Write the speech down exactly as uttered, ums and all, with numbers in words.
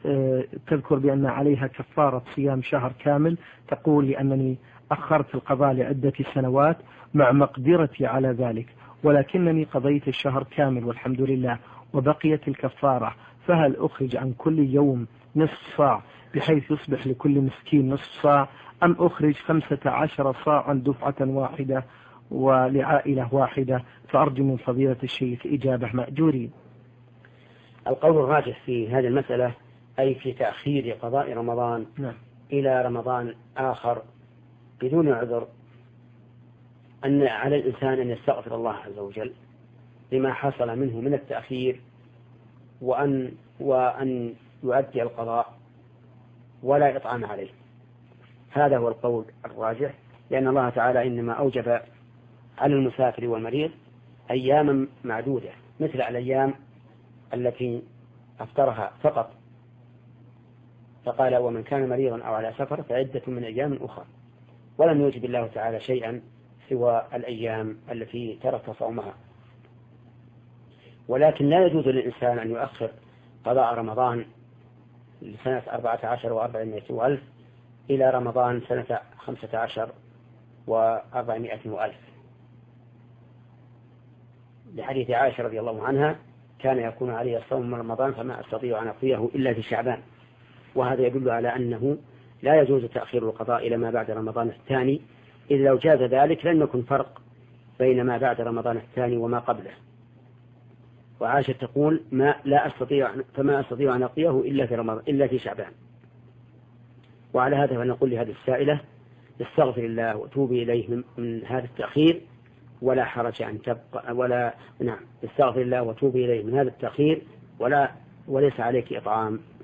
تذكر بأن عليها كفارة صيام شهر كامل، تقول لأنني أخرت القضاء لعدة سنوات مع مقدرتي على ذلك، ولكنني قضيت الشهر كامل والحمد لله وبقيت الكفارة، فهل أخرج عن كل يوم نصف صاع بحيث يصبح لكل مسكين نصف صاع، أم أخرج خمسة عشر صاعا دفعة واحدة ولعائلة واحدة؟ فأرجو من فضيلة الشيخ إجابة مأجورين. القول الراجح في هذه المسألة أي في تأخير قضاء رمضان نعم. إلى رمضان آخر بدون عذر أن على الإنسان أن يستغفر الله عز وجل لما حصل منه من التأخير، وأن, وأن يؤدي القضاء ولا إطعام عليه. هذا هو القول الراجح، لأن الله تعالى إنما أوجب على المسافر والمريض أياما معدودة مثل الأيام التي أفطرها فقط، فقال ومن كان مريضا أو على سفر فعدة من أيام أخرى، ولم يوجب الله تعالى شيئا سوى الأيام التي ترك صومها. ولكن لا يجوز للإنسان أن يؤخر قضاء رمضان لسنة أربعة عشر وأربعمائة وألف إلى رمضان سنة خمسة عشر وأربعمائة وألف، لحديث عائشة رضي الله عنها كان يكون عليه الصوم من رمضان فما أستطيع أن أقضيه إلا في شعبان. وهذا يدل على أنه لا يجوز تأخير القضاء إلى ما بعد رمضان الثاني، إذ لو جاز ذلك لن يكن فرق بين ما بعد رمضان الثاني وما قبله. وعائشة تقول ما لا أستطيع فما أستطيع أن أقضيه إلا في رمضان إلا في شعبان. وعلى هذا فنقول لهذه السائلة استغفر الله وتوبي إليه من, من هذا التأخير، ولا حرج أن تبقى ولا نعم استغفر الله وتوبي إليه من هذا التأخير ولا وليس عليك إطعام